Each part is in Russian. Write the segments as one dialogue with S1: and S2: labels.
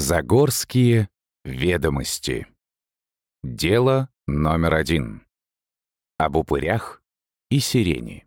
S1: Загорские ведомости. Дело номер 1. Об упырях и сирени.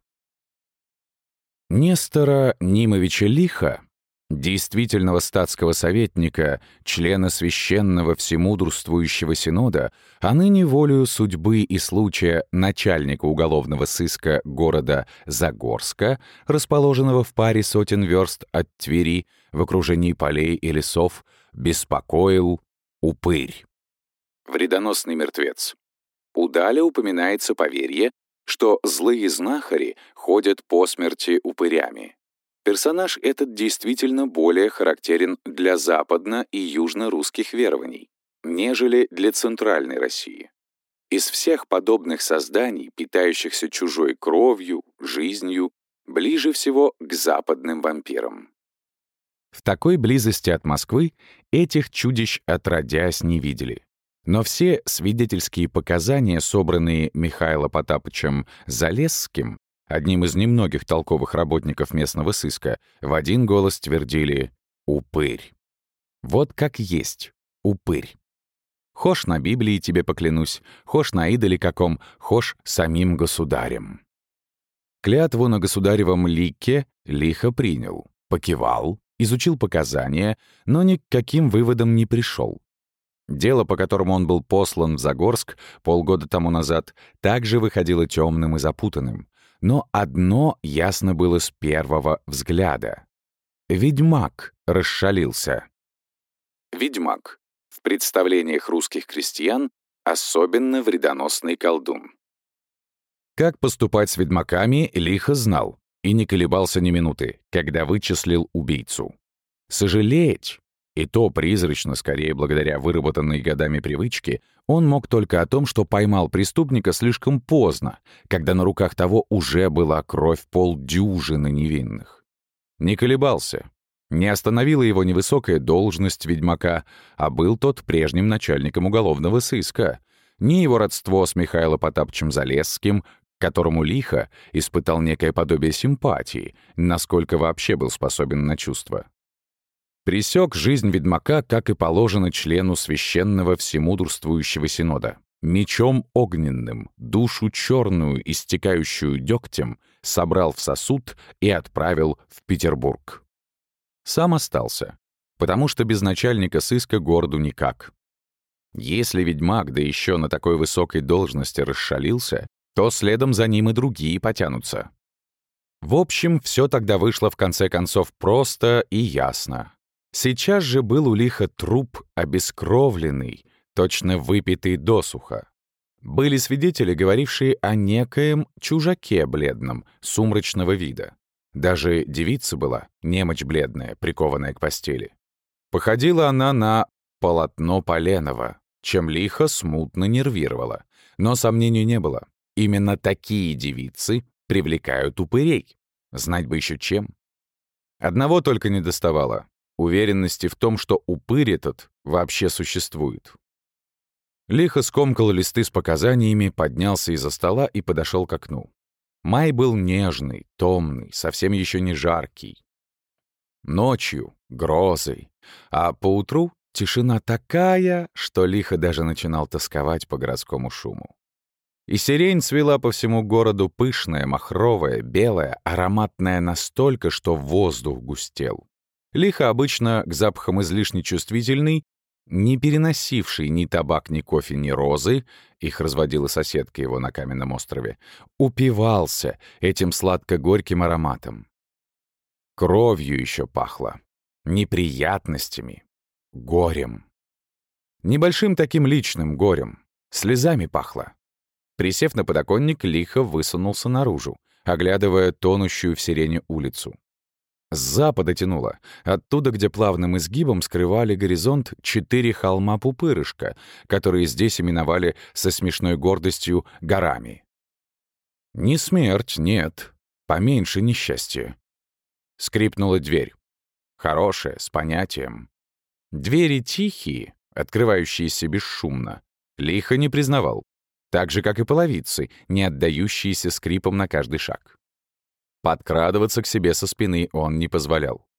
S1: Нестора Нимовича Лиха, действительного статского советника, члена Священного Всемудрствующего Синода, а ныне волею судьбы и случая начальника уголовного сыска города Загорска, расположенного в паре сотен верст от Твери, в окружении полей и лесов, беспокоил упырь. Вредоносный мертвец. Удале упоминается поверье, что злые знахари ходят по смерти упырями. Персонаж этот действительно более характерен для западно- и южно-русских верований, нежели для центральной России. Из всех подобных созданий, питающихся чужой кровью, жизнью, ближе всего к западным вампирам. В такой близости от Москвы этих чудищ отродясь не видели. Но все свидетельские показания, собранные Михаилом Потапычем Залесским, одним из немногих толковых работников местного сыска, в один голос твердили «Упырь». Вот как есть упырь. Хошь на Библии тебе поклянусь, хошь на идоле каком, хошь самим государем. Клятву на государевом лике Лихо принял, покивал, изучил показания, но ни к каким выводам не пришел. Дело, по которому он был послан в Загорск полгода тому назад, также выходило темным и запутанным. Но одно ясно было с первого взгляда. Ведьмак расшалился. Ведьмак. В представлениях русских крестьян особенно вредоносный колдун. Как поступать с ведьмаками, Лихо знал и не колебался ни минуты, когда вычислил убийцу. Сожалеть, и то призрачно, скорее благодаря выработанной годами привычке, он мог только о том, что поймал преступника слишком поздно, когда на руках того уже была кровь полдюжины невинных. Не колебался. Не остановила его невысокая должность ведьмака, а был тот прежним начальником уголовного сыска. Ни его родство с Михаилом Потапычем Залесским, к которому Лихо испытал некое подобие симпатии, насколько вообще был способен на чувства. Пресек жизнь ведьмака, как и положено члену Священного Всемудрствующего Синода. Мечом огненным, душу черную, истекающую дегтем, собрал в сосуд и отправил в Петербург. Сам остался, потому что без начальника сыска городу никак. Если ведьмак, да еще на такой высокой должности, расшалился, то следом за ним и другие потянутся. В общем, все тогда вышло в конце концов просто и ясно. Сейчас же был у Лиха труп обескровленный, точно выпитый досуха. Были свидетели, говорившие о некоем чужаке бледном, сумрачного вида. Даже девица была, немочь бледная, прикованная к постели. Походила она на полотно Поленова, чем Лихо смутно нервировала. Но сомнений не было. Именно такие девицы привлекают упырей. Знать бы еще чем. Одного только недоставало — уверенности в том, что упырь этот вообще существует. Лихо скомкал листы с показаниями, поднялся из-за стола и подошел к окну. Май был нежный, томный, совсем еще не жаркий. Ночью — грозой, а поутру — тишина такая, что Лихо даже начинал тосковать по городскому шуму. И сирень цвела по всему городу пышная, махровая, белая, ароматная настолько, что воздух густел. Лихо обычно к запахам излишне чувствительный, не переносивший ни табак, ни кофе, ни розы, их разводила соседка его на каменном острове, упивался этим сладко-горьким ароматом. Кровью еще пахло, неприятностями, горем. Небольшим таким личным горем, слезами пахло. Присев на подоконник, Лихо высунулся наружу, оглядывая тонущую в сирени улицу. С запада тянуло, оттуда, где плавным изгибом скрывали горизонт 4 холма-пупырышка, которые здесь именовали со смешной гордостью горами. Не смерть, нет, поменьше несчастья. Скрипнула дверь. Хорошая, с понятием. Двери тихие, открывающиеся бесшумно, Лихо не признавал, так же, как и половицы, не отдающиеся скрипом на каждый шаг. Подкрадываться к себе со спины он не позволял.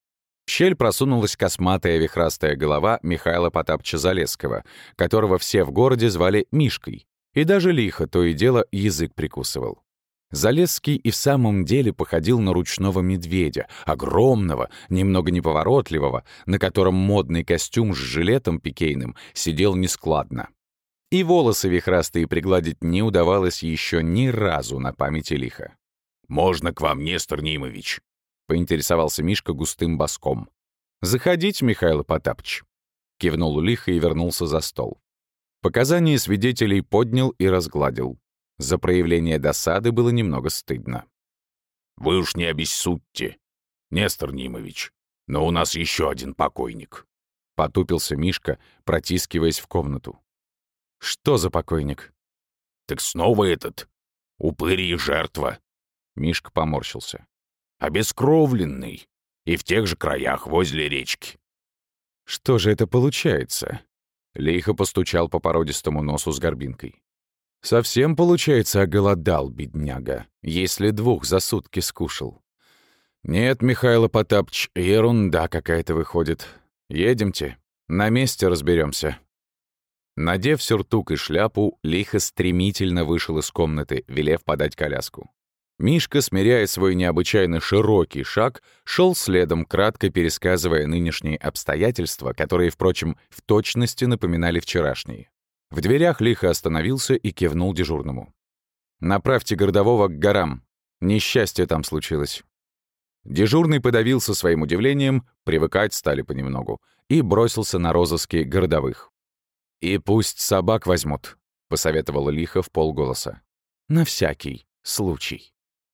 S1: В щель просунулась косматая вихрастая голова Михаила Потапыча Залесского, которого все в городе звали Мишкой, и даже лихо то и дело язык прикусывал. Залесский и в самом деле походил на ручного медведя, огромного, немного неповоротливого, на котором модный костюм с жилетом пикейным сидел нескладно. И волосы вихрастые пригладить не удавалось еще ни разу на памяти лиха. «Можно к вам, Нестор Нимович?» — поинтересовался Мишка густым боском. «Заходите, Михаил Потапыч», — кивнул лихо и вернулся за стол. Показания свидетелей поднял и разгладил. За проявление досады было немного стыдно. «Вы уж не обессудьте, Нестор Нимович, но у нас еще один покойник», — потупился Мишка, протискиваясь в комнату. «Что за покойник?» «Так снова этот, упырь и жертва», — Мишка поморщился. «Обескровленный, и в тех же краях возле речки». «Что же это получается?» Лихо постучал по породистому носу с горбинкой. «Совсем, получается, оголодал, бедняга, если 2 за сутки скушал. Нет, Михаил Потапыч, ерунда какая-то выходит. Едемте, на месте разберемся». Надев сюртук и шляпу, лихо стремительно вышел из комнаты, велев подать коляску. Мишка, смиряя свой необычайно широкий шаг, шел следом, кратко пересказывая нынешние обстоятельства, которые, впрочем, в точности напоминали вчерашние. В дверях лихо остановился и кивнул дежурному. «Направьте городового к горам. Несчастье там случилось». Дежурный подавился своим удивлением, привыкать стали понемногу, и бросился на розыски городовых. «И пусть собак возьмут», — посоветовала лихо в полголоса. «На всякий случай».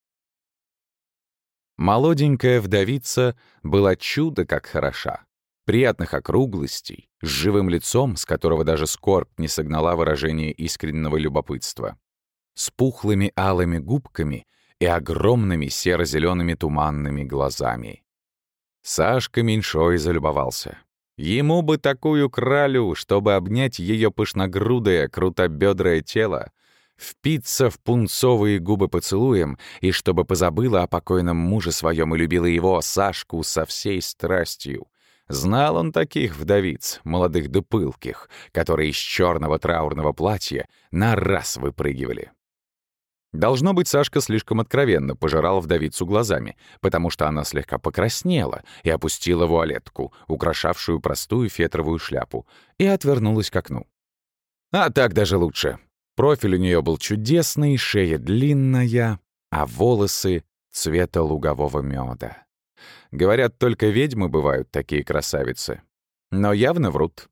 S1: Молоденькая вдовица была чудо как хороша. Приятных округлостей, с живым лицом, с которого даже скорбь не согнала выражение искреннего любопытства. С пухлыми алыми губками и огромными серо-зелеными туманными глазами. Сашка меньшой залюбовался. Ему бы такую кралю, чтобы обнять ее пышногрудое, крутобедрое тело, впиться в пунцовые губы поцелуем, и чтобы позабыла о покойном муже своем и любила его, Сашку, со всей страстью. Знал он таких вдовиц, молодых да пылких, которые из черного траурного платья на раз выпрыгивали. Должно быть, Сашка слишком откровенно пожирал вдовицу глазами, потому что она слегка покраснела и опустила вуалетку, украшавшую простую фетровую шляпу, и отвернулась к окну. А так даже лучше. Профиль у нее был чудесный, шея длинная, а волосы цвета лугового меда. Говорят, только ведьмы бывают такие красавицы. Но явно врут.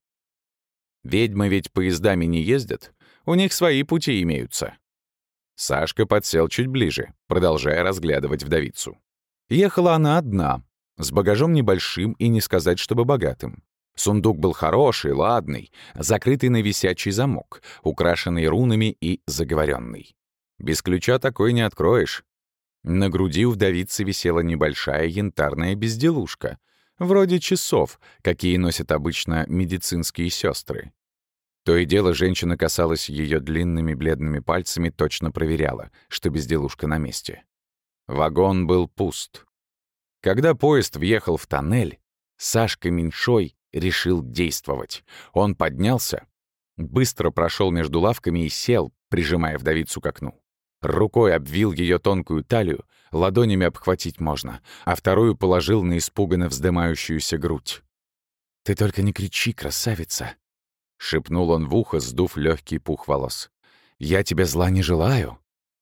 S1: Ведьмы ведь поездами не ездят, у них свои пути имеются. Сашка подсел чуть ближе, продолжая разглядывать вдовицу. Ехала она одна, с багажом небольшим и не сказать, чтобы богатым. Сундук был хороший, ладный, закрытый на висячий замок, украшенный рунами и заговоренный. Без ключа такой не откроешь. На груди у вдовицы висела небольшая янтарная безделушка, вроде часов, какие носят обычно медицинские сестры. То и дело женщина касалась ее длинными бледными пальцами, точно проверяла, что безделушка на месте. Вагон был пуст. Когда поезд въехал в тоннель, Сашка меньшой решил действовать. Он поднялся, быстро прошел между лавками и сел, прижимая вдовицу к окну. Рукой обвил ее тонкую талию, ладонями обхватить можно, а вторую положил на испуганно вздымающуюся грудь. «Ты только не кричи, красавица!» — шепнул он в ухо, сдув легкий пух волос. «Я тебе зла не желаю».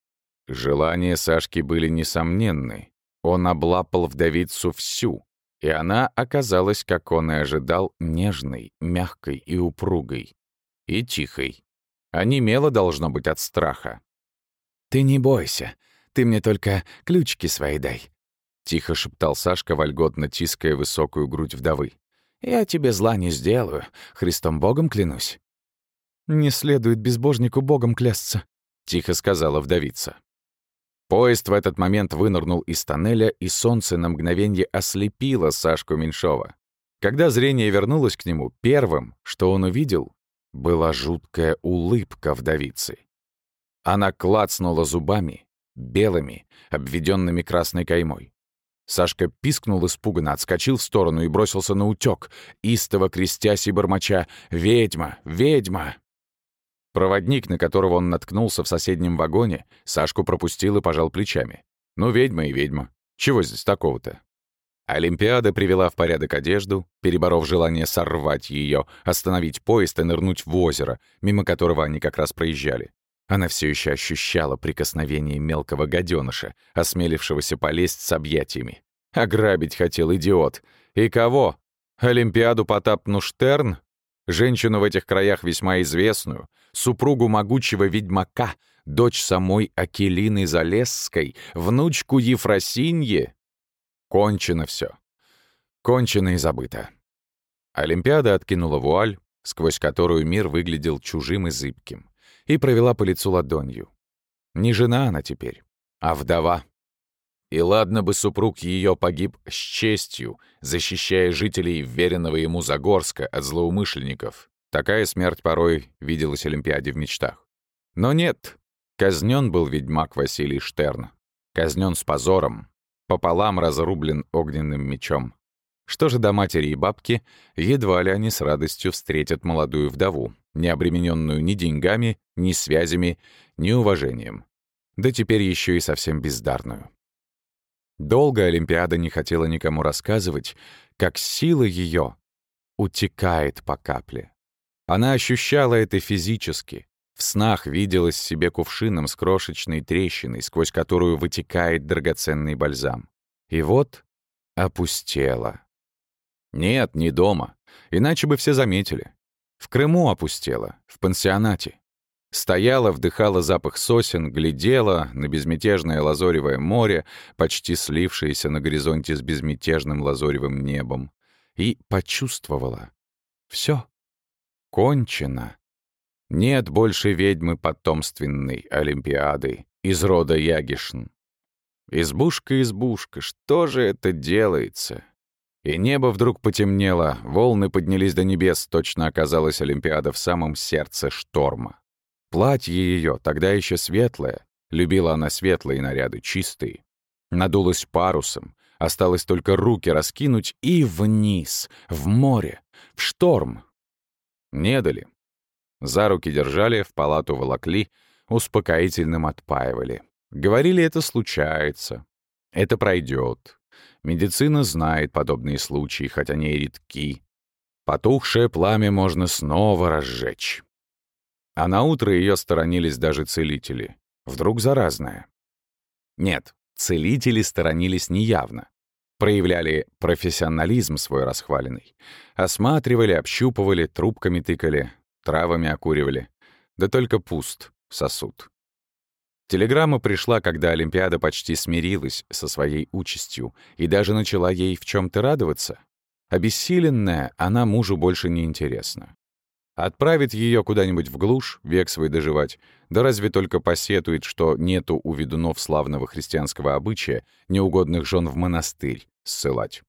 S1: Желания Сашки были несомненны. Он облапал вдовицу всю, и она оказалась, как он и ожидал, нежной, мягкой и упругой. И тихой. Онемела, должно быть, от страха. «Ты не бойся, ты мне только ключики свои дай», — тихо шептал Сашка, вольготно тиская высокую грудь вдовы. «Я тебе зла не сделаю, Христом Богом клянусь». «Не следует безбожнику Богом клясться», — тихо сказала вдовица. Поезд в этот момент вынырнул из тоннеля, и солнце на мгновенье ослепило Сашку Меньшова. Когда зрение вернулось к нему, первым, что он увидел, была жуткая улыбка вдовицы. Она клацнула зубами, белыми, обведенными красной каймой. Сашка пискнул испуганно, отскочил в сторону и бросился на утёк, истово крестясь и бормоча: «Ведьма! Ведьма!». Проводник, на которого он наткнулся в соседнем вагоне, Сашку пропустил и пожал плечами. «Ну, ведьма и ведьма. Чего здесь такого-то?» Олимпиада привела в порядок одежду, переборов желание сорвать ее, остановить поезд и нырнуть в озеро, мимо которого они как раз проезжали. Она все еще ощущала прикосновение мелкого гаденыша, осмелившегося полезть с объятиями. Ограбить хотел идиот. И кого? Олимпиаду Потапну Штерн? Женщину в этих краях весьма известную, супругу могучего ведьмака, дочь самой Акелины Залесской, внучку Ефросиньи? Кончено все. Кончено и забыто. Олимпиада откинула вуаль, сквозь которую мир выглядел чужим и зыбким, и провела по лицу ладонью. Не жена она теперь, а вдова. И ладно бы супруг ее погиб с честью, защищая жителей веренного ему Загорска от злоумышленников. Такая смерть порой виделась Олимпиаде в мечтах. Но нет, казнен был ведьмак Василий Штерн. Казнен с позором, пополам разрублен огненным мечом. Что же до матери и бабки, едва ли они с радостью встретят молодую вдову, не обремененную ни деньгами, ни связями, ни уважением. Да теперь еще и совсем бездарную. Долго Олимпиада не хотела никому рассказывать, как сила ее утекает по капле. Она ощущала это физически. В снах виделась себе кувшином с крошечной трещиной, сквозь которую вытекает драгоценный бальзам. И вот опустела. Нет, не дома. Иначе бы все заметили. В Крыму опустела, в пансионате. Стояла, вдыхала запах сосен, глядела на безмятежное лазоревое море, почти слившееся на горизонте с безмятежным лазоревым небом, и почувствовала. Все. Кончено. Нет больше ведьмы потомственной Олимпиады из рода Ягишн. Избушка, избушка, что же это делается? И небо вдруг потемнело, волны поднялись до небес, точно оказалась Олимпиада в самом сердце шторма. Платье ее тогда еще светлое, любила она светлые наряды, чистые. Надулась парусом, осталось только руки раскинуть и вниз, в море, в шторм. Не дали. За руки держали, в палату волокли, успокоительным отпаивали. Говорили, это случается, это пройдет. Медицина знает подобные случаи, хоть они и редки. Потухшее пламя можно снова разжечь. А наутро ее сторонились даже целители. Вдруг заразная. Нет, целители сторонились неявно. Проявляли профессионализм свой расхваленный. Осматривали, общупывали, трубками тыкали, травами окуривали. Да только пуст сосуд. Телеграмма пришла, когда Олимпиада почти смирилась со своей участью и даже начала ей в чем-то радоваться. Обессиленная, она мужу больше не интересна. Отправит ее куда-нибудь в глушь, век свой доживать, да разве только посетует, что нету у ведунов славного христианского обычая неугодных жен в монастырь ссылать.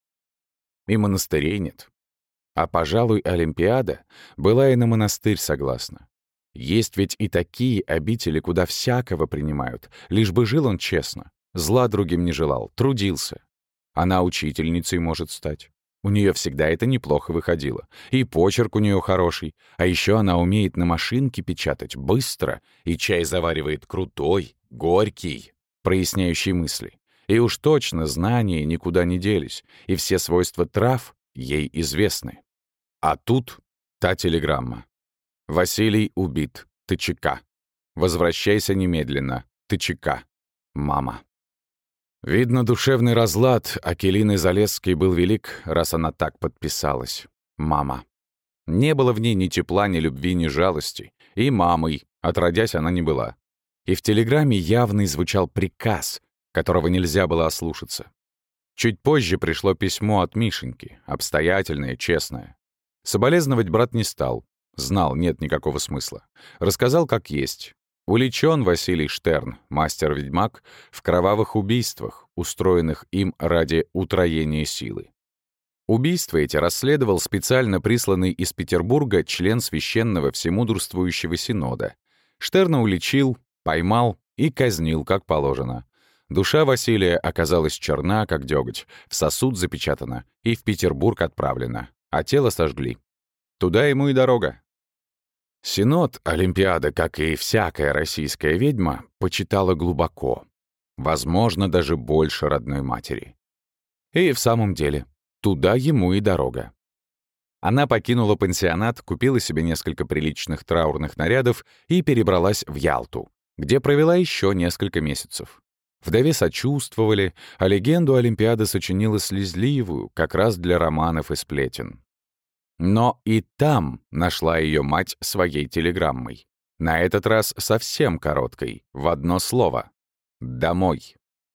S1: И монастырей нет. А, пожалуй, Олимпиада была и на монастырь согласна. Есть ведь и такие обители, куда всякого принимают, лишь бы жил он честно, зла другим не желал, трудился. Она учительницей может стать. У нее всегда это неплохо выходило. И почерк у нее хороший. А еще она умеет на машинке печатать быстро, и чай заваривает крутой, горький, проясняющий мысли. И уж точно знания никуда не делись, и все свойства трав ей известны. А тут та телеграмма. «Василий убит. ТЧК. Возвращайся немедленно. ТЧК. Мама». Видно, душевный разлад Акелины Залесской был велик, раз она так подписалась. Мама. Не было в ней ни тепла, ни любви, ни жалости. И мамой, отродясь, она не была. И в телеграмме явный звучал приказ, которого нельзя было ослушаться. Чуть позже пришло письмо от Мишеньки, обстоятельное, честное. Соболезновать брат не стал. Знал, нет никакого смысла. Рассказал, как есть. Уличен Василий Штерн, мастер-ведьмак, в кровавых убийствах, устроенных им ради утроения силы. Убийства эти расследовал специально присланный из Петербурга член Священного Всемудрствующего Синода. Штерна уличил, поймал и казнил, как положено. Душа Василия оказалась черна, как дёготь, в сосуд запечатана и в Петербург отправлена, а тело сожгли. Туда ему и дорога. Синод Олимпиада, как и всякая российская ведьма, почитала глубоко, возможно, даже больше родной матери. И в самом деле, туда ему и дорога. Она покинула пансионат, купила себе несколько приличных траурных нарядов и перебралась в Ялту, где провела еще несколько месяцев. Вдове сочувствовали, а легенду Олимпиада сочинила слезливую, как раз для романов и сплетен. Но и там нашла ее мать своей телеграммой. На этот раз совсем короткой, в одно слово. «Домой».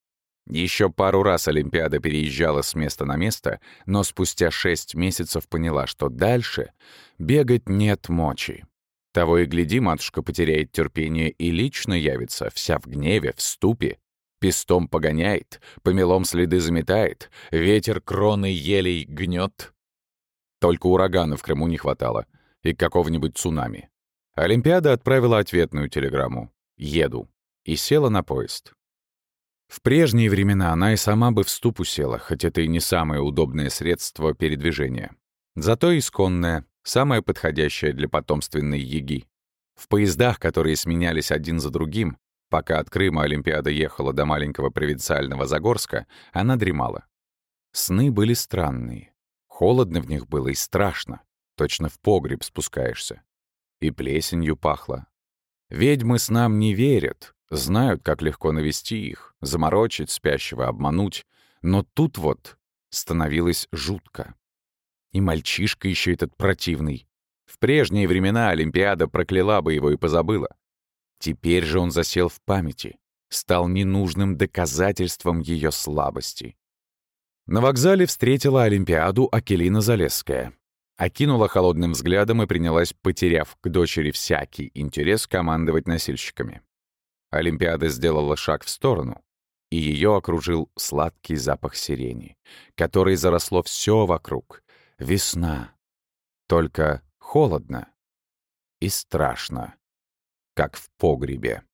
S1: Еще пару раз Олимпиада переезжала с места на место, но спустя 6 месяцев поняла, что дальше бегать нет мочи. Того и гляди, матушка потеряет терпение и лично явится, вся в гневе, в ступе. Пестом погоняет, помелом следы заметает, ветер кроны елей гнет. Только урагана в Крыму не хватало и какого-нибудь цунами. Олимпиада отправила ответную телеграмму «Еду» и села на поезд. В прежние времена она и сама бы в ступу села, хоть это и не самое удобное средство передвижения. Зато исконное, самое подходящее для потомственной яги. В поездах, которые сменялись один за другим, пока от Крыма Олимпиада ехала до маленького провинциального Загорска, она дремала. Сны были странные. Холодно в них было и страшно. Точно в погреб спускаешься. И плесенью пахло. Ведьмы снам не верят, знают, как легко навести их, заморочить спящего, обмануть. Но тут вот становилось жутко. И мальчишка еще этот противный. В прежние времена Олимпиада прокляла бы его и позабыла. Теперь же он засел в памяти, стал ненужным доказательством ее слабости. На вокзале встретила Олимпиаду Акелина Залесская. Окинула холодным взглядом и принялась, потеряв к дочери всякий интерес, командовать носильщиками. Олимпиада сделала шаг в сторону, и ее окружил сладкий запах сирени, который заросло все вокруг. Весна. Только холодно и страшно, как в погребе.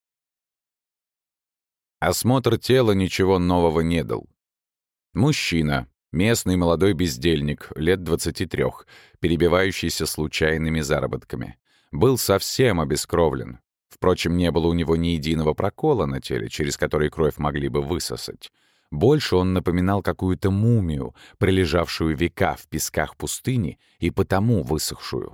S1: Осмотр тела ничего нового не дал. Мужчина, местный молодой бездельник, лет 23, перебивающийся случайными заработками, был совсем обескровлен. Впрочем, не было у него ни единого прокола на теле, через который кровь могли бы высосать. Больше он напоминал какую-то мумию, пролежавшую века в песках пустыни и потому высохшую.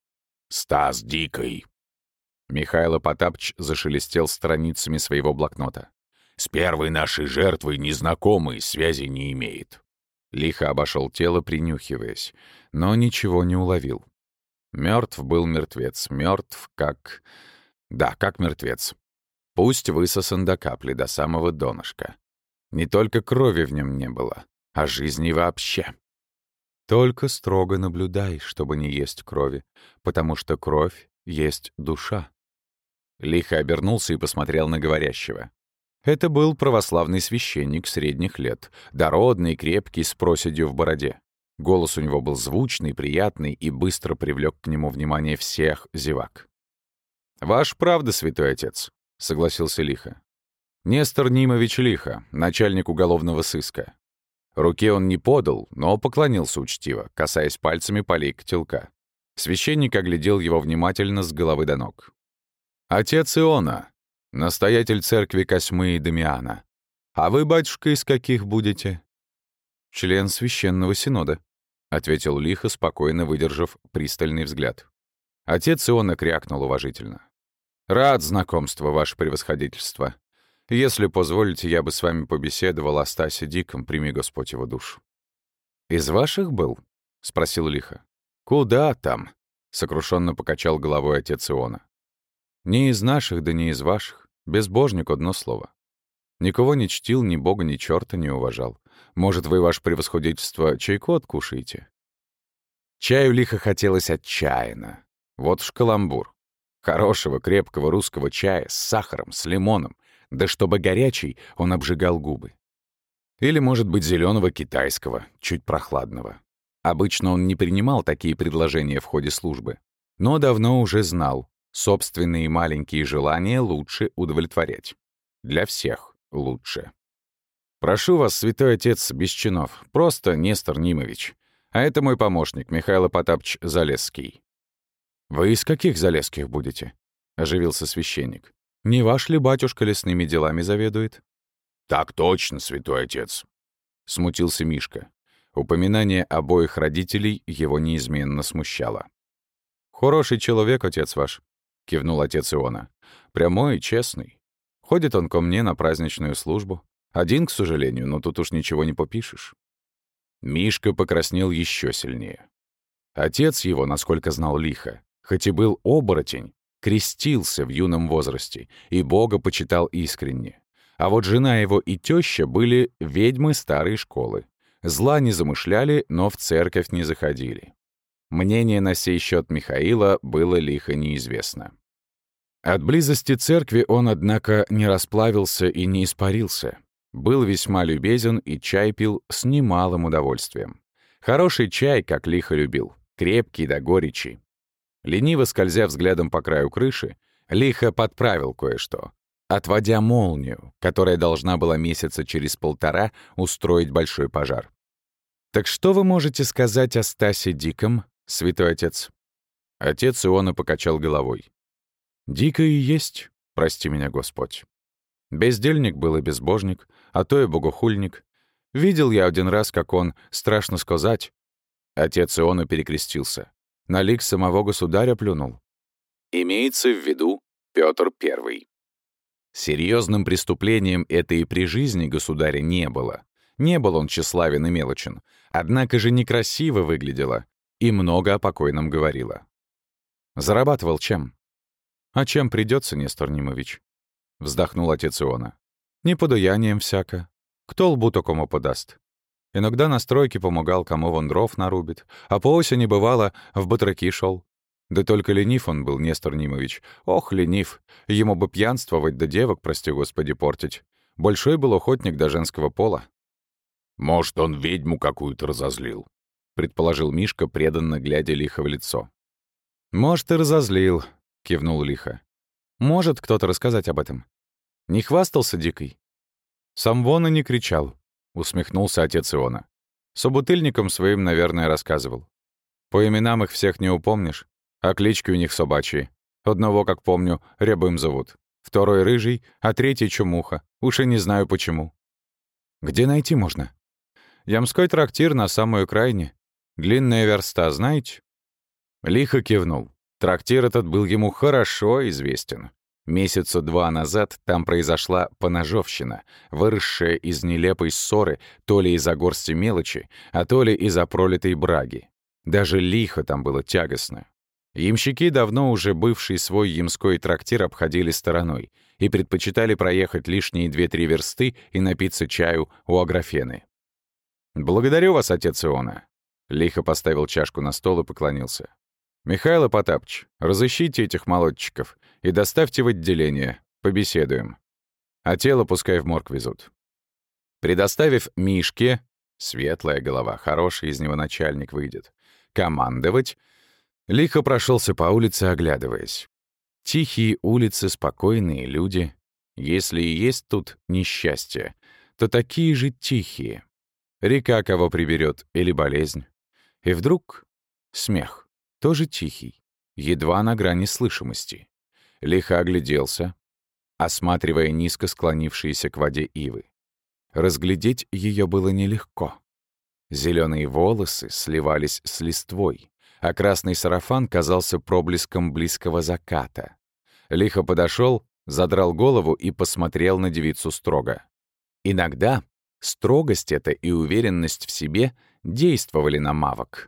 S1: «Стас Дикой!» Михайло Потапыч зашелестел страницами своего блокнота. «С первой нашей жертвой незнакомый, связи не имеет». Лихо обошел тело, принюхиваясь, но ничего не уловил. Мертв был мертвец, мертв как... Да, как мертвец. Пусть высосан до капли, до самого донышка. Не только крови в нем не было, а жизни вообще. Только строго наблюдай, чтобы не есть крови, потому что кровь есть душа. Лихо обернулся и посмотрел на говорящего. Это был православный священник средних лет, дородный, крепкий, с проседью в бороде. Голос у него был звучный, приятный и быстро привлек к нему внимание всех зевак. «Ваш правда, святой отец», — согласился Лихо. Нестор Нимович Лихо, начальник уголовного сыска. Руке он не подал, но поклонился учтиво, касаясь пальцами полей котелка. Священник оглядел его внимательно с головы до ног. «Отец Иона, настоятель церкви Косьмы и Дамиана. А вы, батюшка, из каких будете?» «Член священного синода», — ответил Лихо, спокойно выдержав пристальный взгляд. Отец Иона крякнул уважительно. «Рад знакомству, ваше превосходительство. Если позволите, я бы с вами побеседовал о Стасе Диком, прими Господь его душу». «Из ваших был?» — спросил Лихо. «Куда там?» — сокрушенно покачал головой отец Иона. «Не из наших, да не из ваших. Безбожник — одно слово. Никого не чтил, ни бога, ни черта не уважал. Может, вы, ваше превосходительство, чайку откушаете?» Чаю Лихо хотелось отчаянно. Вот уж каламбур. Хорошего, крепкого русского чая с сахаром, с лимоном, да чтобы горячий, он обжигал губы. Или, может быть, зеленого китайского, чуть прохладного. Обычно он не принимал такие предложения в ходе службы, но давно уже знал, собственные маленькие желания лучше удовлетворять. Для всех лучше. «Прошу вас, святой отец, без чинов, просто Нестор Нимович. А это мой помощник, Михаил Потапыч Залесский». «Вы из каких Залесских будете?» — оживился священник. «Не ваш ли батюшка лесными делами заведует?» «Так точно, святой отец», — смутился Мишка. Упоминание обоих родителей его неизменно смущало. «Хороший человек, отец ваш», — кивнул отец Иона. «Прямой и честный. Ходит он ко мне на праздничную службу. Один, к сожалению, но тут уж ничего не попишешь». Мишка покраснел еще сильнее. Отец его, насколько знал Лихо, хоть и был оборотень, крестился в юном возрасте и Бога почитал искренне. А вот жена его и теща были ведьмы старой школы. Зла не замышляли, но в церковь не заходили. Мнение на сей счет Михаила было Лихо неизвестно. От близости церкви он, однако, не расплавился и не испарился. Был весьма любезен и чай пил с немалым удовольствием. Хороший чай, как Лихо любил, крепкий до горечи. Лениво скользя взглядом по краю крыши, Лихо подправил кое-что, отводя молнию, которая должна была месяца через 1,5 устроить большой пожар. «Так что вы можете сказать о Стасе Диком, святой отец?» Отец Иона покачал головой. «Дико и есть, прости меня, Господь. Бездельник был и безбожник, а то и богохульник. Видел я один раз, как он, страшно сказать...» Отец Иона перекрестился. На лик самого государя плюнул. Имеется в виду Петр I. Серьезным преступлением это и при жизни государя не было. Не был он тщеславен и мелочен. Однако же некрасиво выглядело и много о покойном говорило. Зарабатывал чем? «А чем придется, Нестор Нимович?» — вздохнул отец Иона. «Не подаянием всяко. Кто лбу такому подаст? Иногда на стройке помогал, кому вон дров нарубит, а по осени, бывало, в батраки шел. Да только ленив он был, Нестор Нимович. Ох, ленив. Ему бы пьянствовать да девок, прости господи, портить. Большой был охотник до женского пола».
S2: «Может, он ведьму какую-то разозлил», — предположил Мишка, преданно глядя Лихо в лицо.
S1: «Может, и разозлил», — кивнул Лихо. «Может кто-то рассказать об этом? Не хвастался Дикой?» «Сам вон и не кричал», — усмехнулся отец Иона. «Собутыльникам своим, наверное, рассказывал. По именам их всех не упомнишь, а клички у них собачьи. Одного, как помню, Рябым зовут, второй — Рыжий, а третий — Чумуха. Уж и не знаю почему». «Где найти можно?» «Ямской трактир на самой окраине. Длинная верста, знаете?» Лихо кивнул. Трактир этот был ему хорошо известен. Месяца 2 назад там произошла поножовщина, выросшая из нелепой ссоры то ли из-за горсти мелочи, а то ли из-за пролитой браги. Даже лихо там было тягостно. Ямщики, давно уже бывший свой ямской трактир, обходили стороной и предпочитали проехать лишние 2-3 версты и напиться чаю у Аграфены. «Благодарю вас, отец Иона». Лихо поставил чашку на стол и поклонился. «Михаил Потапыч, разыщите этих молодчиков и доставьте в отделение. Побеседуем. А тело пускай в морг везут». Предоставив Мишке, светлая голова, хороший из него начальник выйдет, командовать, Лихо прошелся по улице, оглядываясь. Тихие улицы, спокойные люди. Если и есть тут несчастье, то такие же тихие. Река кого приберет или болезнь. И вдруг смех, тоже тихий, едва на грани слышимости. Лихо огляделся, осматривая низко склонившиеся к воде ивы. Разглядеть ее было нелегко. Зеленые волосы сливались с листвой, а красный сарафан казался проблеском близкого заката. Лихо подошел, задрал голову и посмотрел на девицу строго. Иногда строгость эта и уверенность в себе действовали на мавок.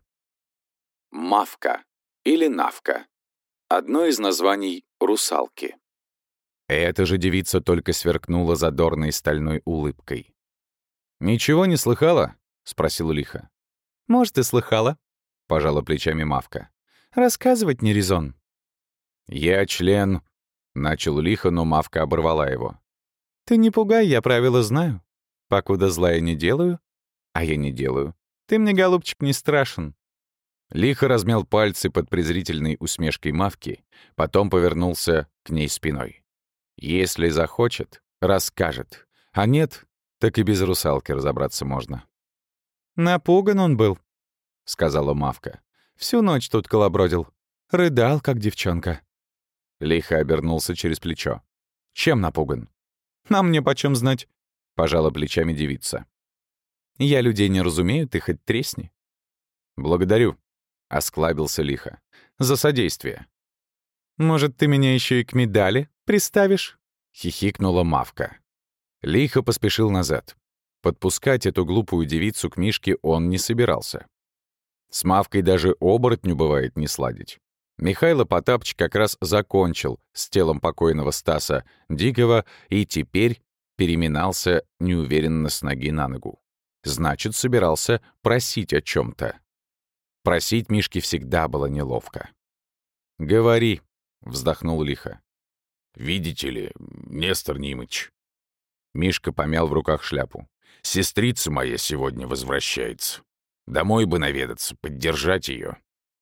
S1: Мавка или навка — одно из названий русалки. Эта же девица только сверкнула задорной стальной улыбкой. «Ничего не слыхала?» — спросил Лихо. «Может, и слыхала», — пожала плечами Мавка. «Рассказывать не резон». «Я член...» — начал Лихо, но Мавка оборвала его. «Ты не пугай, я правила знаю. Покуда зла я не делаю, а я не делаю, ты мне, голубчик, не страшен». Лихо размял пальцы под презрительной усмешкой Мавки, потом повернулся к ней спиной. «Если захочет, расскажет, а нет, Так и без русалки разобраться можно.
S3: «Напуган он был»,
S1: — сказала Мавка.
S3: «всю ночь тут колобродил. Рыдал, как девчонка».
S1: Лихо обернулся через плечо. «Чем напуган?»
S3: «А мне почем знать?»
S1: — пожала плечами девица.
S3: «Я людей не разумею, ты хоть тресни».
S1: «Благодарю», — осклабился лихо. «За содействие».
S3: «Может, ты меня еще и к медали приставишь?»
S1: — хихикнула Мавка. Лихо поспешил назад. Подпускать эту глупую девицу к Мишке он не собирался. С Мавкой даже оборотню бывает не сладить. Михайло Потапыч как раз закончил с телом покойного Стаса Дикого и теперь переминался неуверенно с ноги на ногу. Значит, собирался просить о чем-то. Просить Мишке всегда было неловко. «Говори», — вздохнул лихо.
S2: «Видите ли, Нестор Нимыч...»
S1: Мишка помял в руках шляпу.
S2: «Сестрица моя сегодня возвращается. Домой бы наведаться, поддержать ее.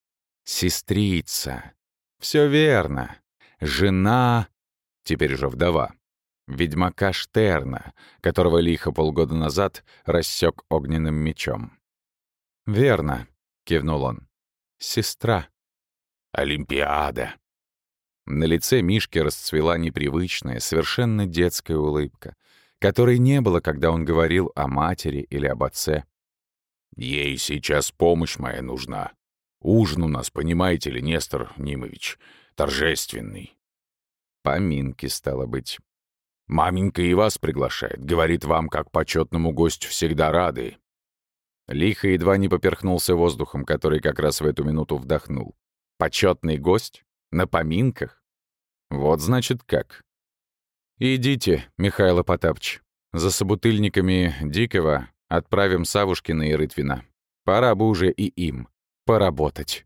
S1: Сестрица. Все верно. Жена, теперь уже вдова, ведьмака Штерна, которого лихо полгода назад рассек огненным мечом. «Верно», — кивнул он. «Сестра».
S2: Олимпиада.
S1: На лице Мишки расцвела непривычная, совершенно детская улыбка, которой не было, когда он говорил о матери или об отце.
S2: Ей сейчас помощь моя нужна. Ужин у нас, понимаете ли, Нестор Нимович, торжественный.
S1: Поминки, стало быть.
S2: Маменька и вас приглашает, говорит, вам, как почетному гостю, всегда рады.
S1: Лихо едва не поперхнулся воздухом, который как раз в эту минуту вдохнул. Почетный гость? На поминках? Вот значит как. Идите, Михайло Потапыч. За собутыльниками Дикого отправим Савушкина и Рытвина. Пора бы уже и им поработать.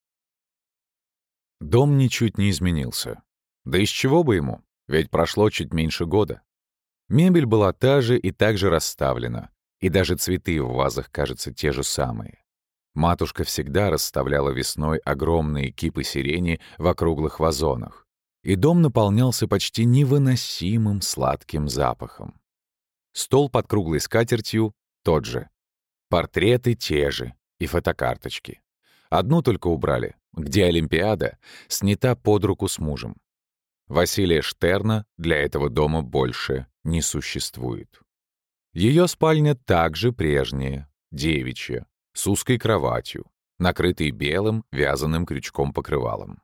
S1: Дом ничуть не изменился. Да из чего бы ему? Ведь прошло чуть меньше года. Мебель была та же и так же расставлена. И даже цветы в вазах, кажется, те же самые. Матушка всегда расставляла весной огромные кипы сирени в округлых вазонах. И дом наполнялся почти невыносимым сладким запахом. Стол под круглой скатертью тот же. Портреты те же и фотокарточки. Одну только убрали, где Олимпиада снята под руку с мужем. Василия Штерна для этого дома больше не существует. Ее спальня также прежняя, девичья, с узкой кроватью, накрытой белым вязаным крючком-покрывалом.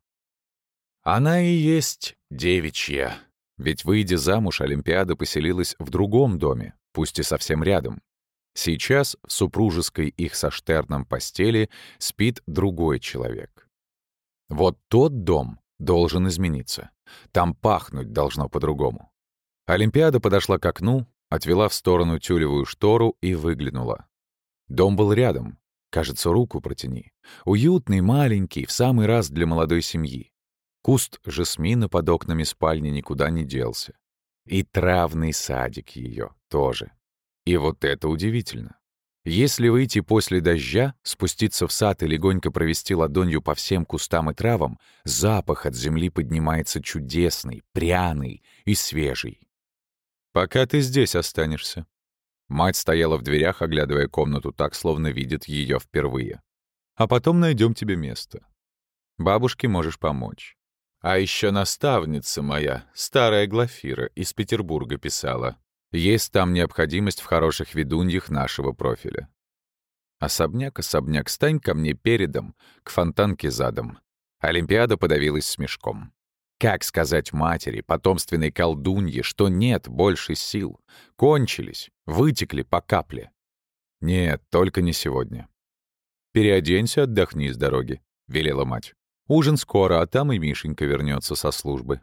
S1: Она и есть девичья, ведь, выйдя замуж, Олимпиада поселилась в другом доме, пусть и совсем рядом. Сейчас в супружеской их со Штерном постели спит другой человек. Вот тот дом должен измениться. Там пахнуть должно по-другому. Олимпиада подошла к окну, отвела в сторону тюлевую штору и выглянула. Дом был рядом. Кажется, руку протяни. Уютный, маленький, в самый раз для молодой семьи. Куст жасмина под окнами спальни никуда не делся. И травный садик ее тоже. И вот это удивительно. Если выйти после дождя, спуститься в сад и легонько провести ладонью по всем кустам и травам, запах от земли поднимается чудесный, пряный и свежий. «Пока ты здесь останешься». Мать стояла в дверях, оглядывая комнату так, словно видит ее впервые. «А потом найдем тебе место. Бабушке можешь помочь. А еще наставница моя, старая Глафира, из Петербурга писала. Есть там необходимость в хороших ведуньях нашего профиля. Особняк, стань ко мне передом, к фонтанке задом». Олимпиада подавилась смешком. Как сказать матери, потомственной колдунье, что нет больше сил? Кончились, вытекли по капле. Нет, только не сегодня. «Переоденься, отдохни с дороги», — велела мать. «Ужин скоро, а там и Мишенька вернется со службы».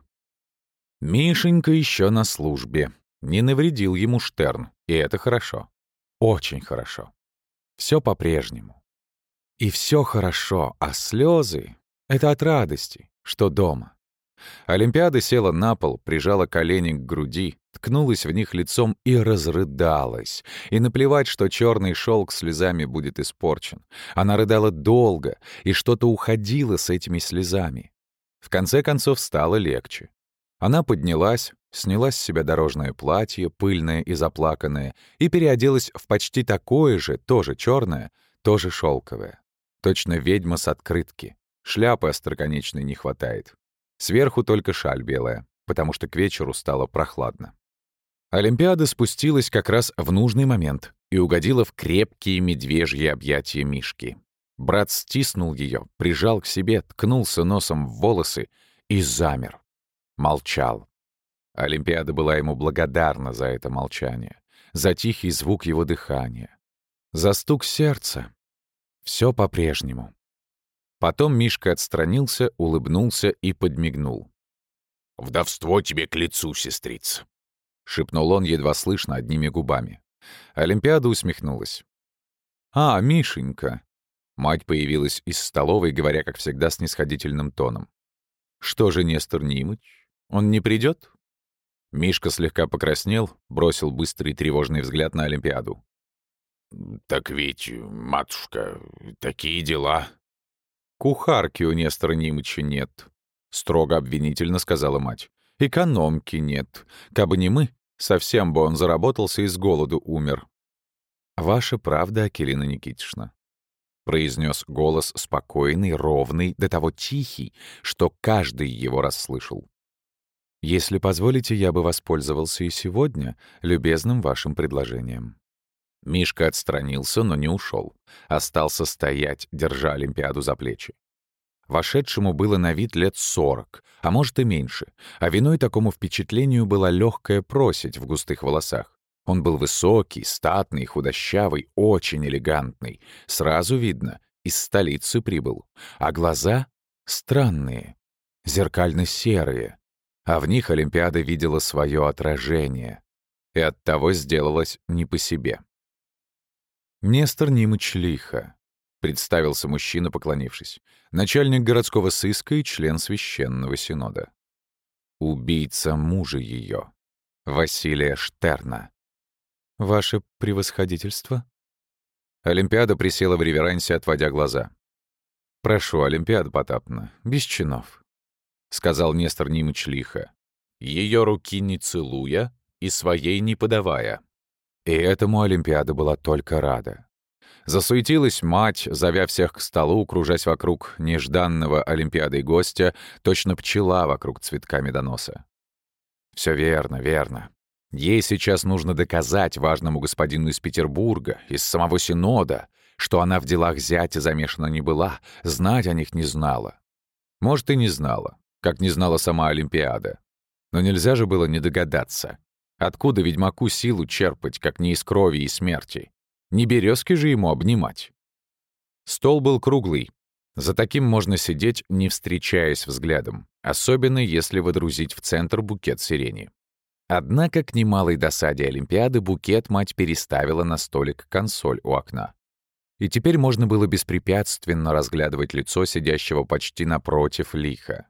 S1: Мишенька еще на службе. Не навредил ему Штерн, и это хорошо. Очень хорошо. Все по-прежнему. И все хорошо, а слезы — это от радости, что дома. Олимпиада села на пол, прижала колени к груди, ткнулась в них лицом и разрыдалась. И наплевать, что черный шелк слезами будет испорчен. Она рыдала долго, и что-то уходило с этими слезами. В конце концов стало легче. Она поднялась, Сняла с себя дорожное платье, пыльное и заплаканное, и переоделась в почти такое же, тоже черное, тоже шелковое. Точно ведьма с открытки. Шляпы остроконечной не хватает. Сверху только шаль белая, потому что к вечеру стало прохладно. Олимпиада спустилась как раз в нужный момент и угодила в крепкие медвежьи объятия Мишки. Брат стиснул ее, прижал к себе, ткнулся носом в волосы и замер. Молчал. Олимпиада была ему благодарна за это молчание, за тихий звук его дыхания, за стук сердца. Все по-прежнему. Потом Мишка отстранился, улыбнулся и подмигнул.
S2: «Вдовство тебе к лицу, сестрица»,
S1: — шепнул он едва слышно одними губами. Олимпиада усмехнулась. «А, Мишенька!» Мать появилась из столовой, говоря, как всегда, снисходительным тоном. «Что же Нестор Нимыч? Он не придет?» Мишка слегка покраснел, бросил быстрый тревожный взгляд на Олимпиаду.
S2: «Так ведь, матушка, такие дела».
S1: «Кухарки у Нестора Нимыча нет», — строго обвинительно сказала мать. «Экономки нет. Кабы не мы, совсем бы он заработался и с голоду умер». «Ваша правда, Акелина Никитична», — произнес голос спокойный, ровный, до того тихий, что каждый его расслышал. «Если позволите, я бы воспользовался и сегодня любезным вашим предложением». Мишка отстранился, но не ушел. Остался стоять, держа Олимпиаду за плечи. Вошедшему было на вид лет 40, а может и меньше, а виной такому впечатлению была легкая просить в густых волосах. Он был высокий, статный, худощавый, очень элегантный. Сразу видно, из столицы прибыл. А глаза странные, зеркально-серые. А в них Олимпиада видела свое отражение. И оттого сделалась не по себе. «Нестор Нимыч Лиха», — представился мужчина, поклонившись, начальник городского сыска и член Священного Синода. Убийца мужа ее, Василия Штерна. «Ваше превосходительство?» Олимпиада присела в реверансе, отводя глаза. «Прошу, Олимпиада Потапна, без чинов», — сказал Нестор Нимыч Лиха, ее руки не целуя и своей не подавая. И этому Олимпиада была только рада. Засуетилась мать, зовя всех к столу, кружась вокруг нежданного Олимпиадой гостя, точно пчела вокруг цветка медоноса. Все верно, верно. Ей сейчас нужно доказать важному господину из Петербурга, из самого Синода, что она в делах зятя замешана не была, знать о них не знала. Может, и не знала, как не знала сама Олимпиада. Но нельзя же было не догадаться. Откуда ведьмаку силу черпать, как не из крови и смерти? Не березки же ему обнимать. Стол был круглый. За таким можно сидеть, не встречаясь взглядом, особенно если водрузить в центр букет сирени. Однако к немалой досаде Олимпиады букет мать переставила на столик консоль у окна. И теперь можно было беспрепятственно разглядывать лицо сидящего почти напротив Лиха.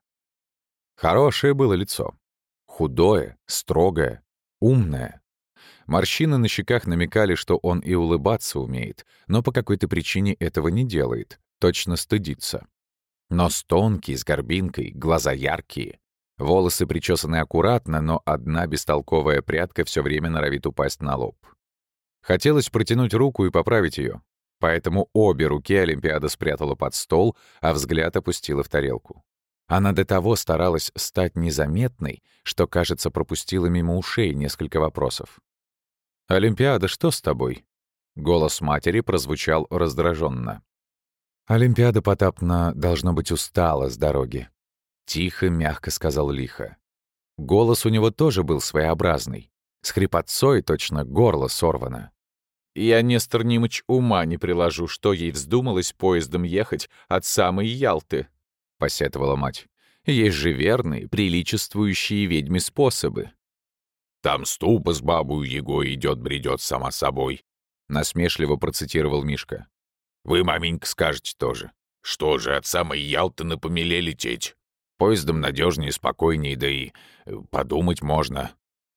S1: Хорошее было лицо. Худое, строгое, умное. Морщины на щеках намекали, что он и улыбаться умеет, но по какой-то причине этого не делает, точно стыдится. Нос тонкий, с горбинкой, глаза яркие. Волосы причесаны аккуратно, но одна бестолковая прядка все время норовит упасть на лоб. Хотелось протянуть руку и поправить ее, поэтому обе руки Олимпиада спрятала под стол, а взгляд опустила в тарелку. Она до того старалась стать незаметной, что, кажется, пропустила мимо ушей несколько вопросов. «Олимпиада, что с тобой?» Голос матери прозвучал раздраженно. «Олимпиада Потапна, должно быть, устала с дороги», — тихо, мягко сказал Лиха. Голос у него тоже был своеобразный. С хрипотцой точно горло сорвано.
S3: «Я, Нестор Нимыч, ума не приложу, что ей вздумалось поездом ехать от самой Ялты», — посетовала мать. «Есть же верные, приличествующие ведьме способы».
S2: «Там ступа с бабою его идет-бредет сама собой»,
S1: — насмешливо процитировал Мишка.
S2: «Вы, маменька, скажете тоже. Что же, от самой Ялты на Помеле лететь? Поездом надежнее, спокойнее, да и подумать можно».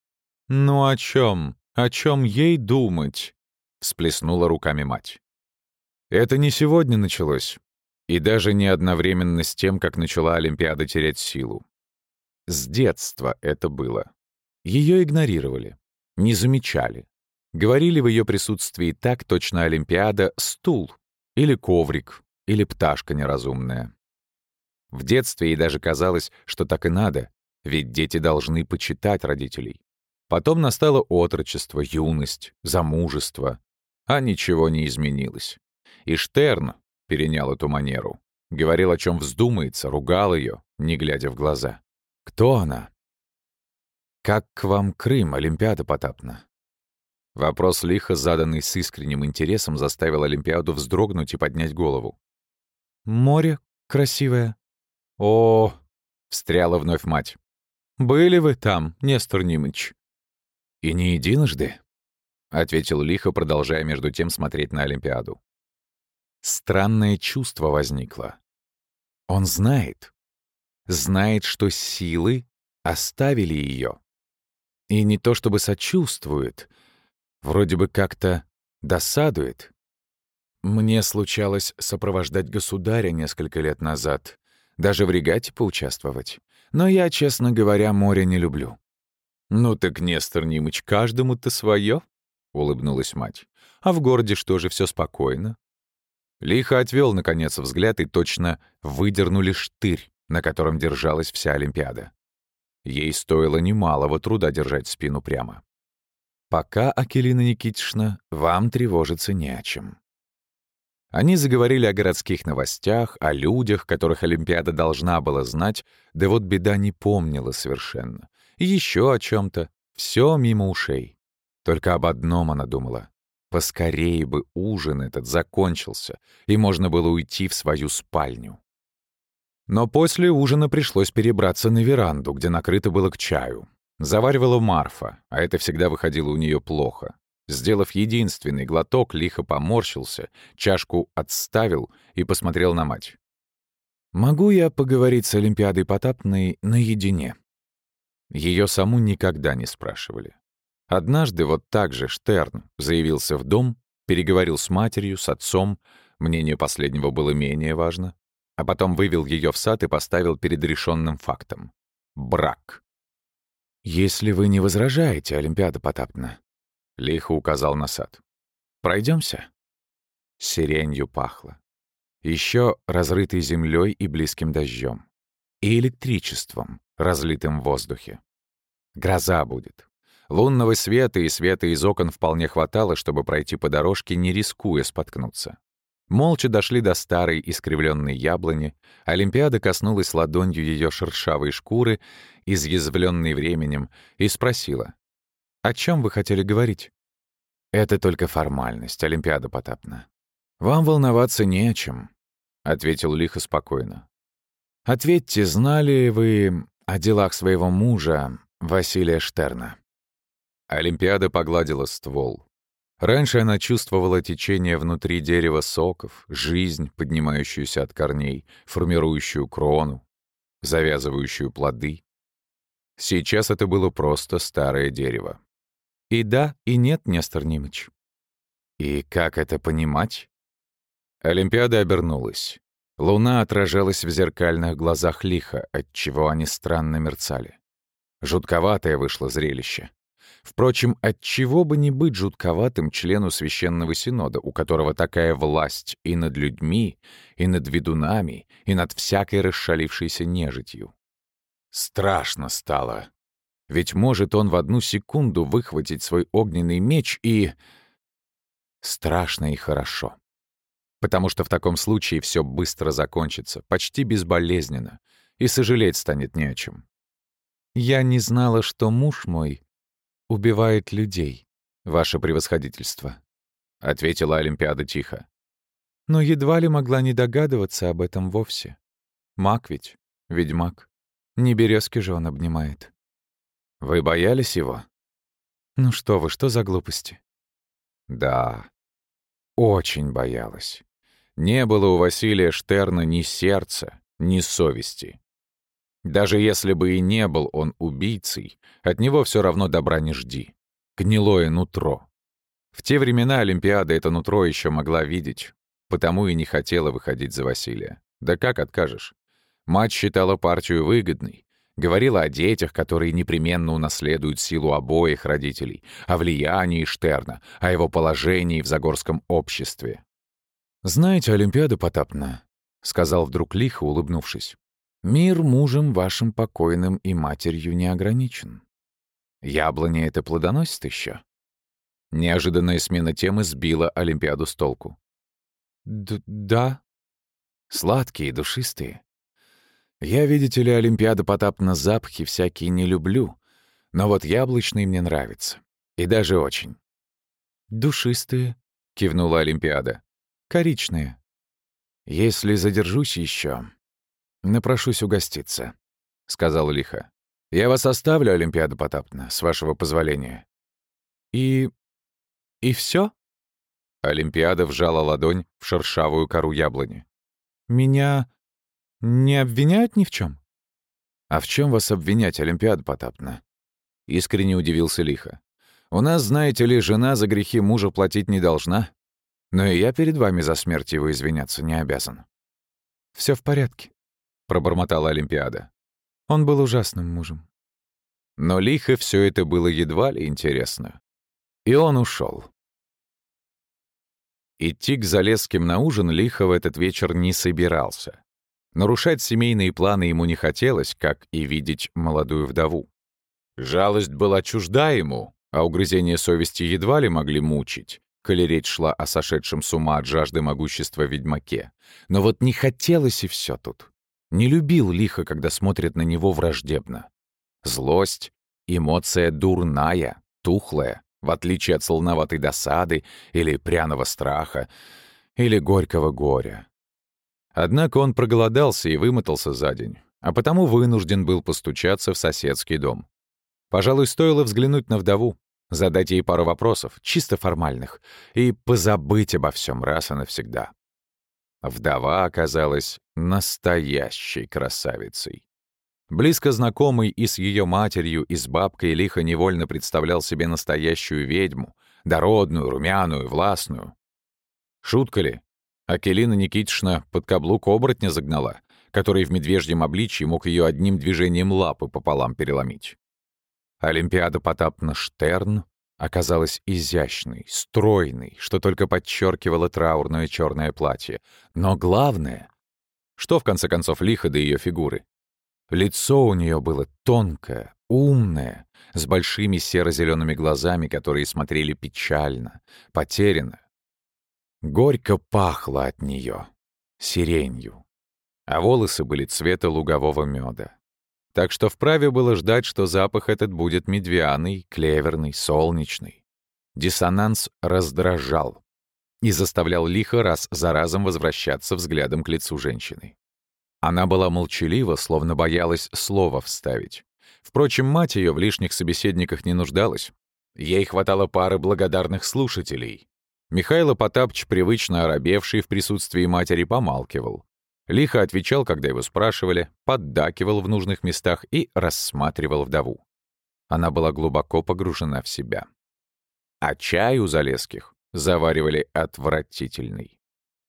S1: «Ну о чем? О чем ей думать?» — всплеснула руками мать. «Это не сегодня началось, и даже не одновременно с тем, как начала Олимпиада терять силу. С детства это было. Ее игнорировали, не замечали. Говорили в ее присутствии так, точно Олимпиада — стул, или коврик, или пташка неразумная. В детстве ей даже казалось, что так и надо, ведь дети должны почитать родителей. Потом настало отрочество, юность, замужество, а ничего не изменилось. И Штерн перенял эту манеру. Говорил, о чем вздумается, ругал ее, не глядя в глаза. Кто она? «Как к вам Крым, Олимпиада Потапна?» Вопрос, лихо заданный с искренним интересом, заставил Олимпиаду вздрогнуть и поднять голову. «Море красивое». «О!» — встряла вновь мать. «Были вы там, Нестор Нимыч?» «И не единожды», — ответил лихо, продолжая между тем смотреть на Олимпиаду. Странное чувство возникло. Он знает, что силы оставили ее. И не то чтобы сочувствует, вроде бы как-то досадует. Мне случалось сопровождать государя несколько лет назад, даже в регате поучаствовать. Но я, честно говоря, море не люблю. «Ну так, Нестор Нимыч, каждому-то свое», — улыбнулась мать. «А в городе что же, все спокойно?» Лихо отвел, наконец, взгляд, и точно выдернули штырь, на котором держалась вся Олимпиада. Ей стоило немалого труда держать спину прямо. «Пока, Акелина Никитична, вам тревожиться не о чем». Они заговорили о городских новостях, о людях, которых Олимпиада должна была знать, да вот беда не помнила совершенно. И еще о чем-то. Все мимо ушей. Только об одном она думала. Поскорее бы ужин этот закончился, и можно было уйти в свою спальню. Но после ужина пришлось перебраться на веранду, где накрыто было к чаю. Заваривала Марфа, а это всегда выходило у нее плохо. Сделав единственный глоток, лихо поморщился, чашку отставил и посмотрел на мать. «Могу я поговорить с Олимпиадой Потапной наедине?» Ее саму никогда не спрашивали. Однажды вот так же Штерн заявился в дом, переговорил с матерью, с отцом, мнение последнего было менее важно, а потом вывел ее в сад и поставил перед решенным фактом — брак. «Если вы не возражаете, Олимпиада Потапна», — лихо указал на сад, — «пройдемся?» Сиренью пахло. Еще разрытой землей и близким дождем. И электричеством, разлитым в воздухе. Гроза будет. Лунного света и света из окон вполне хватало, чтобы пройти по дорожке, не рискуя споткнуться. Молча дошли до старой искривленной яблони. Олимпиада коснулась ладонью ее шершавой шкуры, изъязвленной временем, и спросила: «О чем вы хотели говорить?» «Это только формальность, Олимпиада Потапна. Вам волноваться не о чем», — ответил лихо спокойно. «Ответьте, знали вы о делах своего мужа, Василия Штерна?» Олимпиада погладила ствол. Раньше она чувствовала течение внутри дерева соков, жизнь, поднимающуюся от корней, формирующую крону, завязывающую плоды. Сейчас это было просто старое дерево. И да, и нет, Нестор Нимыч. И как это понимать? Олимпиада обернулась. Луна отражалась в зеркальных глазах лиха, отчего они странно мерцали. Жутковатое вышло зрелище. Впрочем, отчего бы не быть жутковатым члену Священного Синода, у которого такая власть и над людьми, и над ведунами, и над всякой расшалившейся нежитью? Страшно стало. Ведь может он в одну секунду выхватить свой огненный меч и... Страшно и хорошо. Потому что в таком случае все быстро закончится, почти безболезненно, и сожалеть станет не о чем. «Я не знала, что муж мой убивает людей, ваше превосходительство», — ответила Олимпиада тихо. «Но едва ли могла не догадываться об этом вовсе. Маг ведь, ведьмак. Не березки же он обнимает». «Вы боялись его?» «Ну что вы, что за глупости?» «Да, очень боялась. Не было у Василия Штерна ни сердца, ни совести. Даже если бы и не был он убийцей, от него все равно добра не жди. Гнилое нутро. В те времена Олимпиада это нутро еще могла видеть, потому и не хотела выходить за Василия. Да как откажешь? Мать считала партию выгодной. Говорила о детях, которые непременно унаследуют силу обоих родителей, о влиянии Штерна, о его положении в загорском обществе. «Знаете, Олимпиада Потапна», — сказал вдруг лихо, улыбнувшись, «мир мужем вашим покойным и матерью не ограничен. Яблони это плодоносит еще?» Неожиданная смена темы сбила Олимпиаду с толку. «Да. Сладкие, душистые. Я, видите ли, Олимпиада Потапна, запахи всякие не люблю, но вот яблочный мне нравится. И даже очень». «Душистые», — кивнула Олимпиада. «Коричные. Если задержусь еще, напрошусь угоститься», — сказал лихо. «Я вас оставлю, Олимпиада Потапна, с вашего позволения». «И все?» Олимпиада вжала ладонь в шершавую кору яблони. «Меня не обвиняют ни в чем?» «А в чем вас обвинять, Олимпиада Потапна?» Искренне удивился лихо. «У нас, знаете ли, жена за грехи мужа платить не должна. Но и я перед вами за смерть его извиняться не обязан». «Все в порядке», — пробормотала Олимпиада. «Он был ужасным мужем». Но лихо все это было едва ли интересно. И он ушел. Идти к Залесским на ужин лихо в этот вечер не собирался. Нарушать семейные планы ему не хотелось, как и видеть молодую вдову. Жалость была чужда ему, а угрызения совести едва ли могли мучить, коли речь шла о сошедшем с ума от жажды могущества ведьмаке. Но вот не хотелось и все тут. Не любил лихо, когда смотрят на него враждебно. Злость — эмоция дурная, тухлая, в отличие от солоноватой досады или пряного страха, или горького горя. Однако он проголодался и вымотался за день, а потому вынужден был постучаться в соседский дом. Пожалуй, стоило взглянуть на вдову, задать ей пару вопросов, чисто формальных, и позабыть обо всем раз и навсегда. Вдова оказалась настоящей красавицей. Близко знакомый и с ее матерью, и с бабкой лихо невольно представлял себе настоящую ведьму, дородную, румяную, властную. Шутка ли? Акелина Никитична под каблук оборотня загнала, который в медвежьем обличье мог ее одним движением лапы пополам переломить. Олимпиада Потапна Штерн оказалась изящной, стройной, что только подчеркивало траурное черное платье. Но главное, что в конце концов лихо до ее фигуры. Лицо у нее было тонкое, умное, с большими серо-зелеными глазами, которые смотрели печально, потерянно. Горько пахло от нее сиренью, а волосы были цвета лугового меда. Так что вправе было ждать, что запах этот будет медвяный, клеверный, солнечный. Диссонанс раздражал и заставлял лихо раз за разом возвращаться взглядом к лицу женщины. Она была молчалива, словно боялась слова вставить. Впрочем, мать ее в лишних собеседниках не нуждалась. Ей хватало пары благодарных слушателей. Михаил Потапыч, привычно оробевший в присутствии матери, помалкивал. Лихо отвечал, когда его спрашивали, поддакивал в нужных местах и рассматривал вдову. Она была глубоко погружена в себя. А чай у Залесских заваривали отвратительный.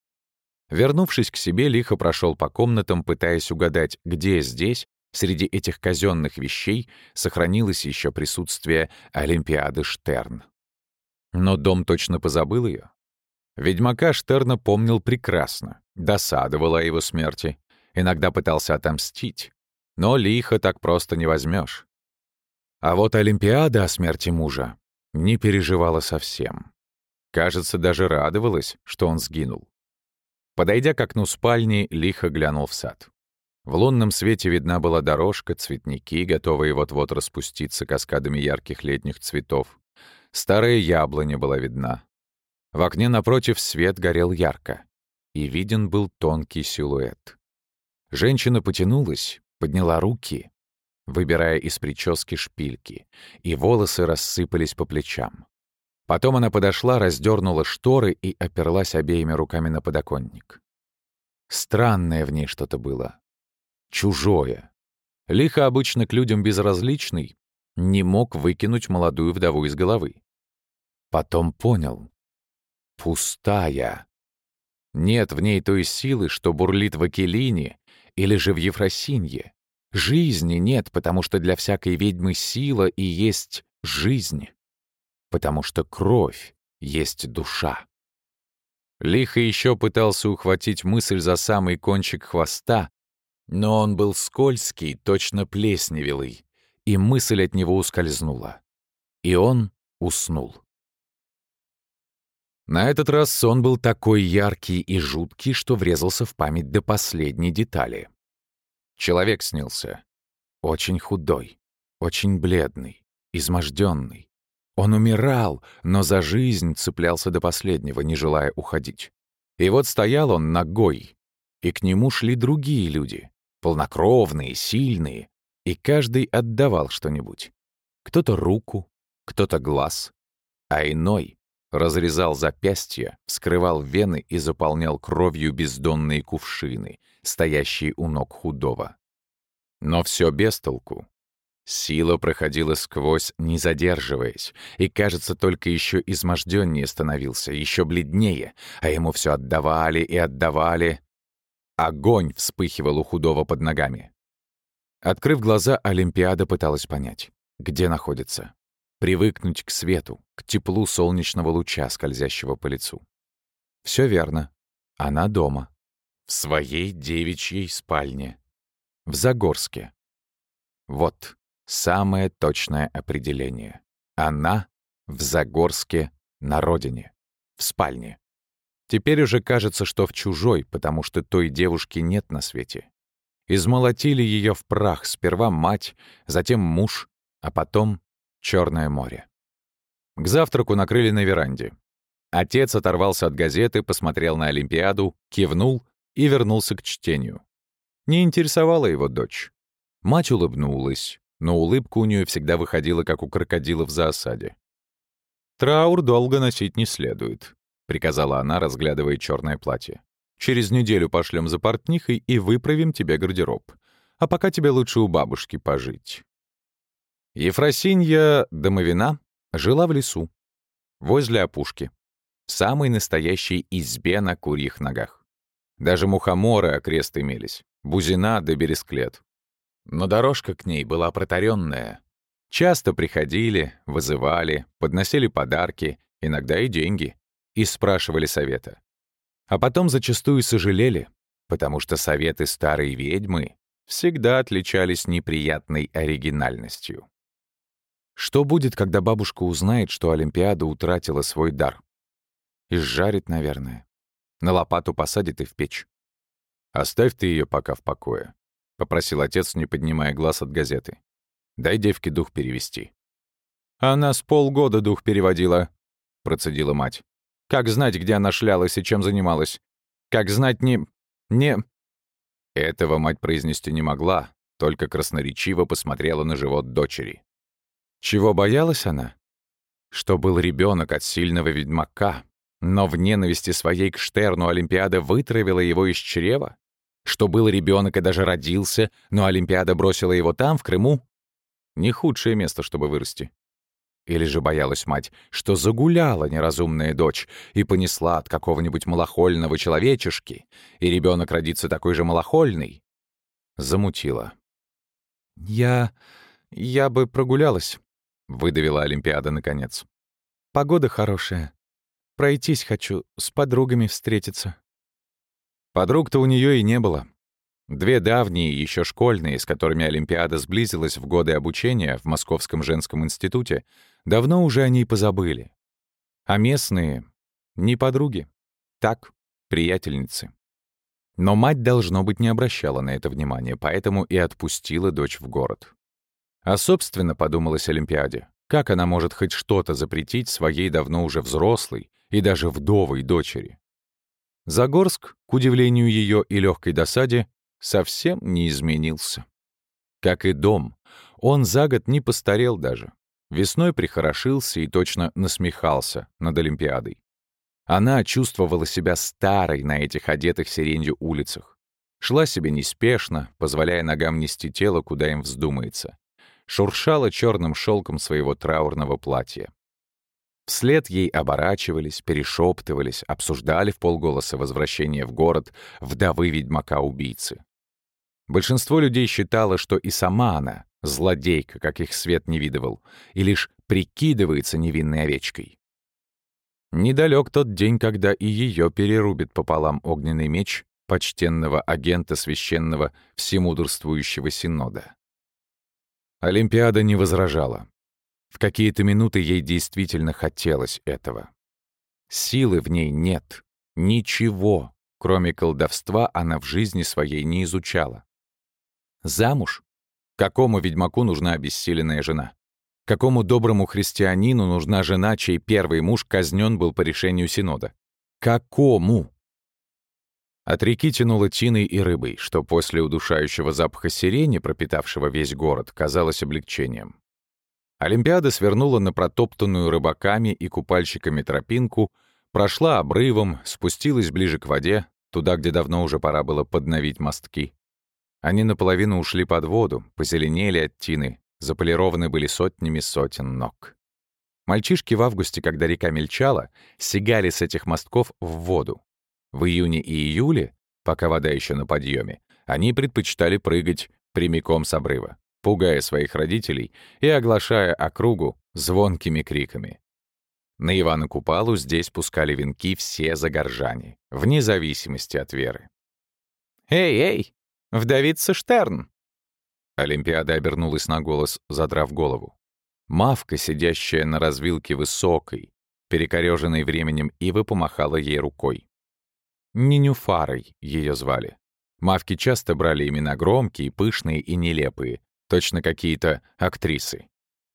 S1: Вернувшись к себе, лихо прошел по комнатам, пытаясь угадать, где здесь, среди этих казенных вещей, сохранилось еще присутствие Олимпиады Штерн. Но дом точно позабыл ее. Ведьмака Штерна помнил прекрасно, досадовал о его смерти, иногда пытался отомстить, но лихо так просто не возьмешь. А вот Олимпиада о смерти мужа не переживала совсем. Кажется, даже радовалась, что он сгинул. Подойдя к окну спальни, лихо глянул в сад. В лунном свете видна была дорожка, цветники, готовые вот-вот распуститься каскадами ярких летних цветов. Старая яблоня была видна. В окне напротив свет горел ярко, и виден был тонкий силуэт. Женщина потянулась, подняла руки, выбирая из прически шпильки, и волосы рассыпались по плечам. Потом она подошла, раздернула шторы и оперлась обеими руками на подоконник. Странное в ней что-то было. Чужое. Лихо, обычно к людям безразличный, не мог выкинуть молодую вдову из головы. Потом понял. Пустая. Нет в ней той силы, что бурлит в Акелине или же в Ефросинье. Жизни нет, потому что для всякой ведьмы сила и есть жизнь. Потому что кровь есть душа. Лихо еще пытался ухватить мысль за самый кончик хвоста, но он был скользкий, точно плесневелый, и мысль от него ускользнула. И он уснул. На этот раз сон был такой яркий и жуткий, что врезался в память до последней детали. Человек снился. Очень худой, очень бледный, изможденный. Он умирал, но за жизнь цеплялся до последнего, не желая уходить. И вот стоял он нагой, и к нему шли другие люди, полнокровные, сильные, и каждый отдавал что-нибудь. Кто-то руку, кто-то глаз, а иной разрезал запястья, вскрывал вены и заполнял кровью бездонные кувшины, стоящие у ног худого. Но все без толку. Сила проходила сквозь, не задерживаясь, и, кажется, только еще изможденнее становился, еще бледнее, а ему все отдавали и отдавали. Огонь вспыхивал у худого под ногами. Открыв глаза, Олимпиада пыталась понять, где находится. Привыкнуть к свету, к теплу солнечного луча, скользящего по лицу. Все верно. Она дома. В своей девичьей спальне. В Загорске. Вот самое точное определение. Она в Загорске на родине. В спальне. Теперь уже кажется, что в чужой, потому что той девушки нет на свете. Измолотили ее в прах сперва мать, затем муж, а потом Черное море. К завтраку накрыли на веранде. Отец оторвался от газеты, посмотрел на Олимпиаду, кивнул и вернулся к чтению. Не интересовала его дочь. Мать улыбнулась, но улыбка у нее всегда выходила, как у крокодила в зоосаде. «Траур долго носить не следует», — приказала она, разглядывая черное платье. «Через неделю пошлем за портнихой и выправим тебе гардероб. А пока тебе лучше у бабушки пожить». Ефросинья Домовина жила в лесу, возле опушки, в самой настоящей избе на курьих ногах. Даже мухоморы окрест имелись, бузина да бересклет. Но дорожка к ней была протаренная. Часто приходили, вызывали, подносили подарки, иногда и деньги, и спрашивали совета. А потом зачастую сожалели, потому что советы старой ведьмы всегда отличались неприятной оригинальностью. Что будет, когда бабушка узнает, что Олимпиада утратила свой дар? Изжарит, наверное. На лопату посадит и в печь. «Оставь ты ее пока в покое», — попросил отец, не поднимая глаз от газеты. «Дай девке дух перевести». «Она с полгода дух переводила», — процедила мать. «Как знать, где она шлялась и чем занималась? Как знать не...» Этого мать произнести не могла, только красноречиво посмотрела на живот дочери. Чего боялась она? Что был ребенок от сильного ведьмака, но в ненависти своей к Штерну Олимпиада вытравила его из чрева? Что был ребенок и даже родился, но Олимпиада бросила его там, в Крыму? Не худшее место, чтобы вырасти. Или же боялась мать, что загуляла неразумная дочь и понесла от какого-нибудь малохольного человечешки, и ребенок родится такой же малохольный? Замутила. «Я бы прогулялась», — выдавила Олимпиада наконец. «Погода хорошая. Пройтись хочу, с подругами встретиться». Подруг-то у нее и не было. Две давние, еще школьные, с которыми Олимпиада сблизилась в годы обучения в Московском женском институте, давно уже о ней позабыли. А местные — не подруги, так, приятельницы. Но мать, должно быть, не обращала на это внимания, поэтому и отпустила дочь в город. А собственно, подумалось Олимпиаде, как она может хоть что-то запретить своей давно уже взрослой и даже вдовой дочери? Загорск, к удивлению ее и легкой досаде, совсем не изменился. Как и дом, он за год не постарел даже. Весной прихорошился и точно насмехался над Олимпиадой. Она чувствовала себя старой на этих одетых сиренью улицах. Шла себе неспешно, позволяя ногам нести тело, куда им вздумается. Шуршала черным шелком своего траурного платья. Вслед ей оборачивались, перешептывались, обсуждали вполголоса возвращение в город вдовы ведьмака-убийцы. Большинство людей считало, что и сама она — злодейка, каких свет не видывал, и лишь прикидывается невинной овечкой. Недалек тот день, когда и ее перерубит пополам огненный меч почтенного агента священного всемудрствующего Синода. Олимпиада не возражала. В какие-то минуты ей действительно хотелось этого. Силы в ней нет. Ничего, кроме колдовства, она в жизни своей не изучала. Замуж? Какому ведьмаку нужна обессиленная жена? Какому доброму христианину нужна жена, чей первый муж казнен был по решению Синода? Какому? От реки тянуло тиной и рыбой, что после удушающего запаха сирени, пропитавшего весь город, казалось облегчением. Олимпиада свернула на протоптанную рыбаками и купальщиками тропинку, прошла обрывом, спустилась ближе к воде, туда, где давно уже пора было подновить мостки. Они наполовину ушли под воду, позеленели от тины, заполированы были сотнями сотен ног. Мальчишки в августе, когда река мельчала, сигали с этих мостков в воду. В июне и июле, пока вода еще на подъеме, они предпочитали прыгать прямиком с обрыва, пугая своих родителей и оглашая округу звонкими криками. На Ивана Купалу здесь пускали венки все загоржане, вне зависимости от веры.
S3: «Эй, эй, вдовица Штерн!»
S1: Олимпиада обернулась на голос, задрав голову. Мавка, сидящая на развилке высокой, перекорёженной временем ивы, помахала ей рукой. Нинюфарой ее звали. Мавки часто брали имена громкие, пышные и нелепые, точно какие-то актрисы.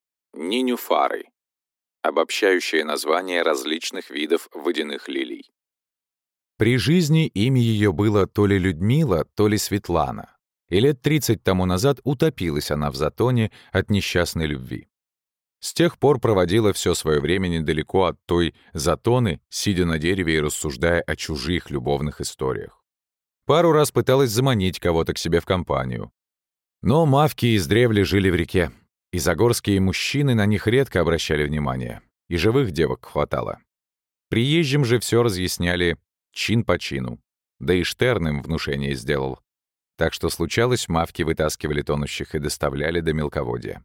S1: Нинюфары — обобщающее название различных видов водяных лилий. При жизни имя ее было то ли Людмила, то ли Светлана, и лет 30 тому назад утопилась она в затоне от несчастной любви. С тех пор проводила все свое время недалеко от той затоны, сидя на дереве и рассуждая о чужих любовных историях. Пару раз пыталась заманить кого-то к себе в компанию. Но мавки издревле жили в реке, и загорские мужчины на них редко обращали внимание, и живых девок хватало. Приезжим же все разъясняли чин по чину, да и Штерн им внушение сделал. Так что случалось, мавки вытаскивали тонущих и доставляли до мелководья.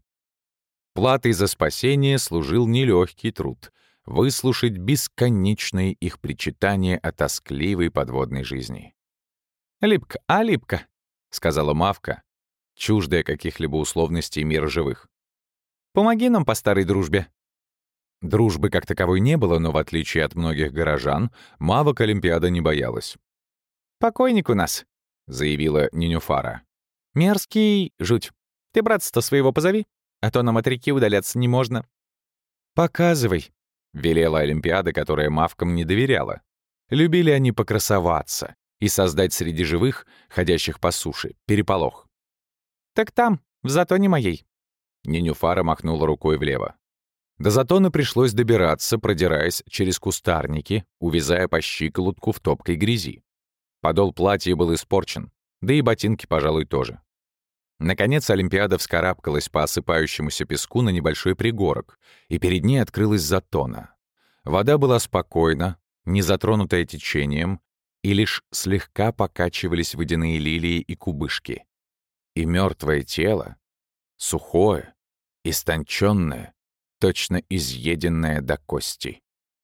S1: Платой за спасение служил нелегкий труд — выслушать бесконечные их причитания о тоскливой подводной жизни. «Липка, а липка», — сказала мавка, чуждая каких-либо условностей мира живых. «Помоги нам по старой дружбе». Дружбы как таковой не было, но в отличие от многих горожан, мавок Олимпиада не боялась. «Покойник у нас», — заявила Нинюфара. «Мерзкий жуть. Ты братца-то своего позови, а то нам от реки удаляться не можно». «Показывай», — велела Олимпиада, которая мавкам не доверяла. Любили они покрасоваться и создать среди живых, ходящих по суше, переполох. «Так там, в затоне моей». Нинюфара махнула рукой влево. До затона пришлось добираться, продираясь через кустарники, увязая по щиколотку в топкой грязи. Подол платья был испорчен, да и ботинки, пожалуй, тоже. Наконец Олимпиада вскарабкалась по осыпающемуся песку на небольшой пригорок, и перед ней открылась затона. Вода была спокойна, не затронутая течением, и лишь слегка покачивались водяные лилии и кубышки. И мертвое тело, сухое, истонченное, точно изъеденное до кости,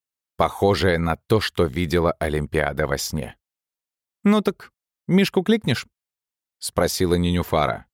S1: похожее на то, что видела Олимпиада во сне. «Ну так, Мишку кликнешь?» — спросила Нинюфара.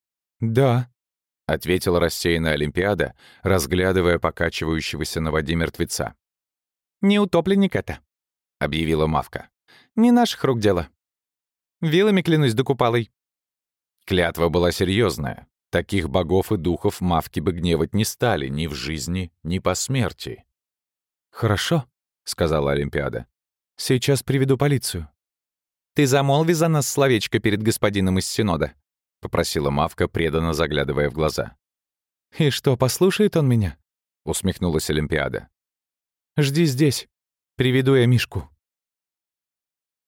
S1: «Да», — ответила рассеянная Олимпиада, разглядывая покачивающегося на воде мертвеца. «Не утопленник это», — объявила мавка. «Не наших рук дело. Вилами клянусь да купалой». Клятва была серьезная. Таких богов и духов мавки бы гневать не стали ни в жизни, ни по смерти. «Хорошо», — сказала Олимпиада. «Сейчас приведу полицию». «Ты замолви за нас словечко перед господином из Синода», — попросила мавка, преданно заглядывая в глаза. «И что, послушает он меня?» — усмехнулась Олимпиада. «Жди здесь. Приведу я Мишку».